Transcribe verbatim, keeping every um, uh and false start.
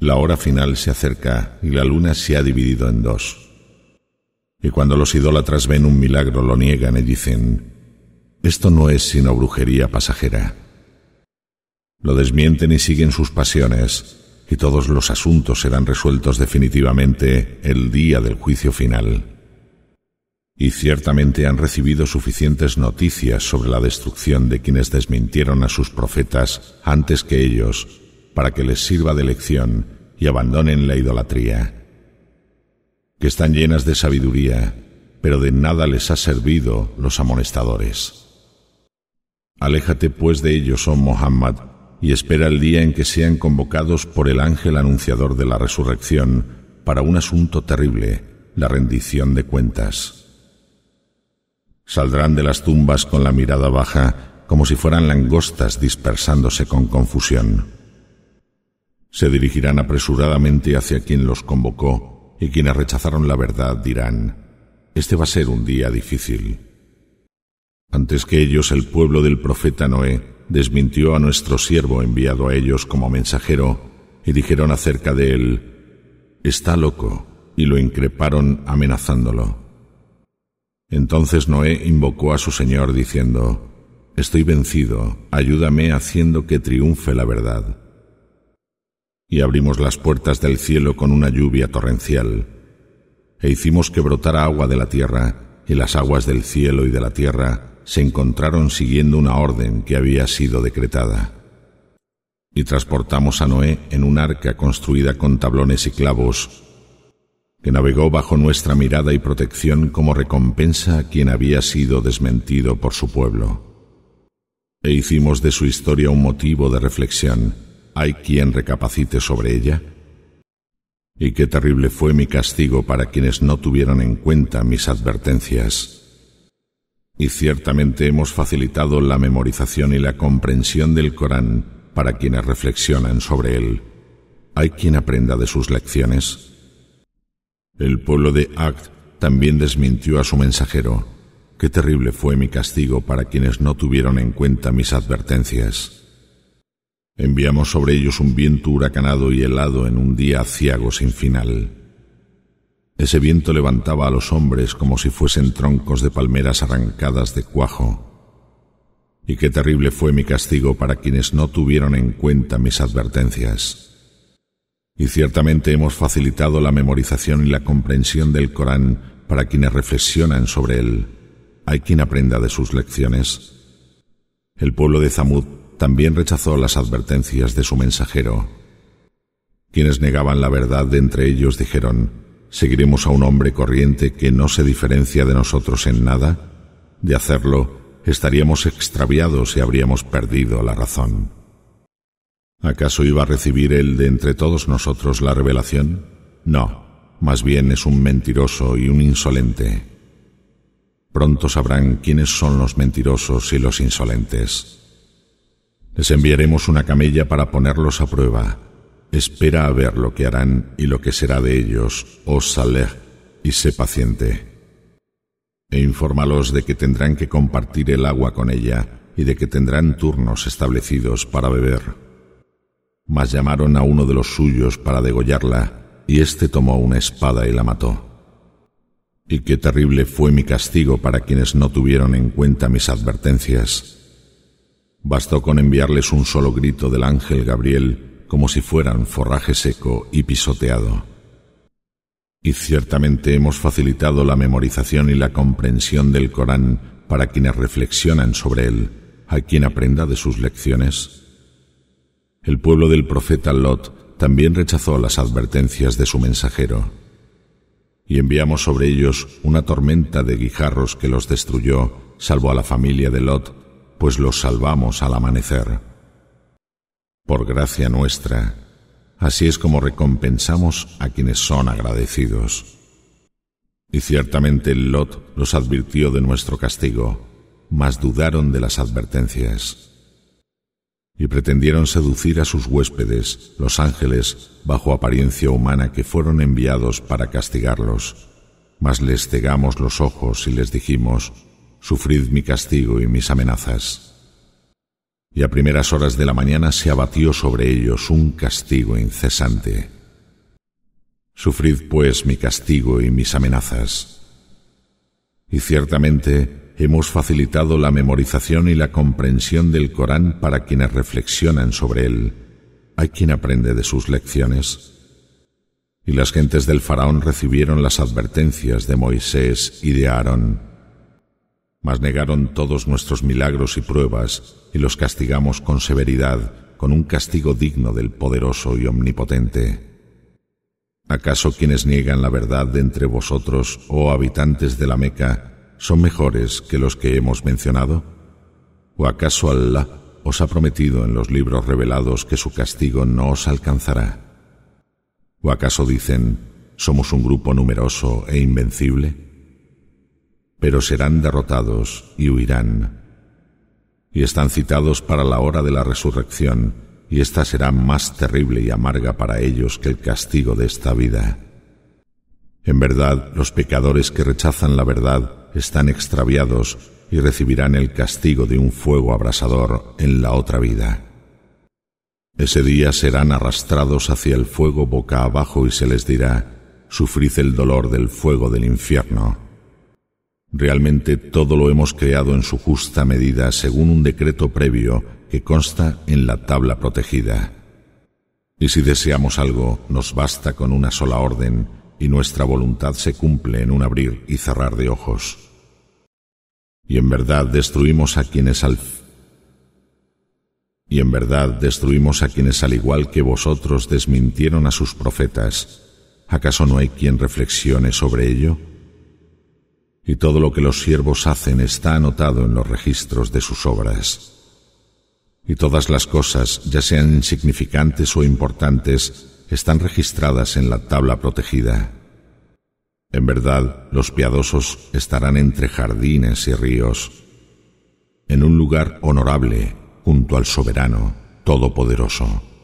La hora final se acerca y la luna se ha dividido en dos. Y cuando los idólatras ven un milagro lo niegan y dicen: esto no es sino brujería pasajera. Lo desmienten y siguen sus pasiones, y todos los asuntos serán resueltos definitivamente el día del juicio final. Y ciertamente han recibido suficientes noticias sobre la destrucción de quienes desmintieron a sus profetas antes que ellos, para que les sirva de lección y abandonen la idolatría. Que están llenas de sabiduría, pero de nada les ha servido los amonestadores. Aléjate pues de ellos, oh Muhammad, y espera el día en que sean convocados por el ángel anunciador de la resurrección para un asunto terrible, la rendición de cuentas. Saldrán de las tumbas con la mirada baja, como si fueran langostas dispersándose con confusión. Se dirigirán apresuradamente hacia quien los convocó, y quienes rechazaron la verdad dirán: este va a ser un día difícil. Antes que ellos, el pueblo del profeta Noé desmintió a nuestro siervo enviado a ellos como mensajero, y dijeron acerca de él: está loco, y lo increparon amenazándolo. Entonces Noé invocó a su Señor diciendo: estoy vencido, ayúdame haciendo que triunfe la verdad. Y abrimos las puertas del cielo con una lluvia torrencial, e hicimos que brotara agua de la tierra, y las aguas del cielo y de la tierra se encontraron siguiendo una orden que había sido decretada. Y transportamos a Noé en un arca construida con tablones y clavos, que navegó bajo nuestra mirada y protección como recompensa a quien había sido desmentido por su pueblo. E hicimos de su historia un motivo de reflexión. ¿Hay quien recapacite sobre ella? Y qué terrible fue mi castigo para quienes no tuvieron en cuenta mis advertencias. Y ciertamente hemos facilitado la memorización y la comprensión del Corán para quienes reflexionan sobre él. ¿Hay quien aprenda de sus lecciones? El pueblo de Ad también desmintió a su mensajero. Qué terrible fue mi castigo para quienes no tuvieron en cuenta mis advertencias. Enviamos sobre ellos un viento huracanado y helado en un día aciago sin final. Ese viento levantaba a los hombres como si fuesen troncos de palmeras arrancadas de cuajo. Y qué terrible fue mi castigo para quienes no tuvieron en cuenta mis advertencias. Y ciertamente hemos facilitado la memorización y la comprensión del Corán para quienes reflexionan sobre él. ¿Hay quien aprenda de sus lecciones? El pueblo de Zamud también rechazó las advertencias de su mensajero. Quienes negaban la verdad de entre ellos dijeron: ¿seguiremos a un hombre corriente que no se diferencia de nosotros en nada? De hacerlo, estaríamos extraviados y habríamos perdido la razón. ¿Acaso iba a recibir él de entre todos nosotros la revelación? No, más bien es un mentiroso y un insolente. Pronto sabrán quiénes son los mentirosos y los insolentes. Les enviaremos una camella para ponerlos a prueba. Espera a ver lo que harán y lo que será de ellos, oh Saleh, y sé paciente. E infórmalos de que tendrán que compartir el agua con ella y de que tendrán turnos establecidos para beber. Mas llamaron a uno de los suyos para degollarla, y éste tomó una espada y la mató. Y qué terrible fue mi castigo para quienes no tuvieron en cuenta mis advertencias. Bastó con enviarles un solo grito del ángel Gabriel, como si fueran forraje seco y pisoteado. Y ciertamente hemos facilitado la memorización y la comprensión del Corán para quienes reflexionan sobre él. ¿Hay quien aprenda de sus lecciones? El pueblo del profeta Lot también rechazó las advertencias de su mensajero. Y enviamos sobre ellos una tormenta de guijarros que los destruyó, salvo a la familia de Lot, pues los salvamos al amanecer. Por gracia nuestra, así es como recompensamos a quienes son agradecidos. Y ciertamente Lot los advirtió de nuestro castigo, mas dudaron de las advertencias. Y pretendieron seducir a sus huéspedes, los ángeles, bajo apariencia humana, que fueron enviados para castigarlos. Mas les cegamos los ojos y les dijimos: sufrid mi castigo y mis amenazas. Y a primeras horas de la mañana se abatió sobre ellos un castigo incesante. Sufrid, pues, mi castigo y mis amenazas. Y ciertamente hemos facilitado la memorización y la comprensión del Corán para quienes reflexionan sobre él. Hay quien aprende de sus lecciones. Y las gentes del faraón recibieron las advertencias de Moisés y de Aarón. Mas negaron todos nuestros milagros y pruebas, y los castigamos con severidad, con un castigo digno del poderoso y omnipotente. ¿Acaso quienes niegan la verdad de entre vosotros, oh habitantes de la Meca, son mejores que los que hemos mencionado? ¿O acaso Allah os ha prometido en los libros revelados que su castigo no os alcanzará? ¿O acaso dicen, somos un grupo numeroso e invencible? Pero serán derrotados y huirán. Y están citados para la hora de la resurrección, y ésta será más terrible y amarga para ellos que el castigo de esta vida. En verdad, los pecadores que rechazan la verdad están extraviados y recibirán el castigo de un fuego abrasador en la otra vida. Ese día serán arrastrados hacia el fuego boca abajo y se les dirá, sufrid el dolor del fuego del infierno. Realmente todo lo hemos creado en su justa medida según un decreto previo que consta en la tabla protegida. Y si deseamos algo, nos basta con una sola orden, y nuestra voluntad se cumple en un abrir y cerrar de ojos. Y en verdad destruimos a quienes al y en verdad destruimos a quienes al igual que vosotros desmintieron a sus profetas. ¿Acaso no hay quien reflexione sobre ello? Y todo lo que los siervos hacen está anotado en los registros de sus obras. Y todas las cosas, ya sean insignificantes o importantes, están registradas en la tabla protegida. En verdad, los piadosos estarán entre jardines y ríos, en un lugar honorable, junto al Soberano Todopoderoso.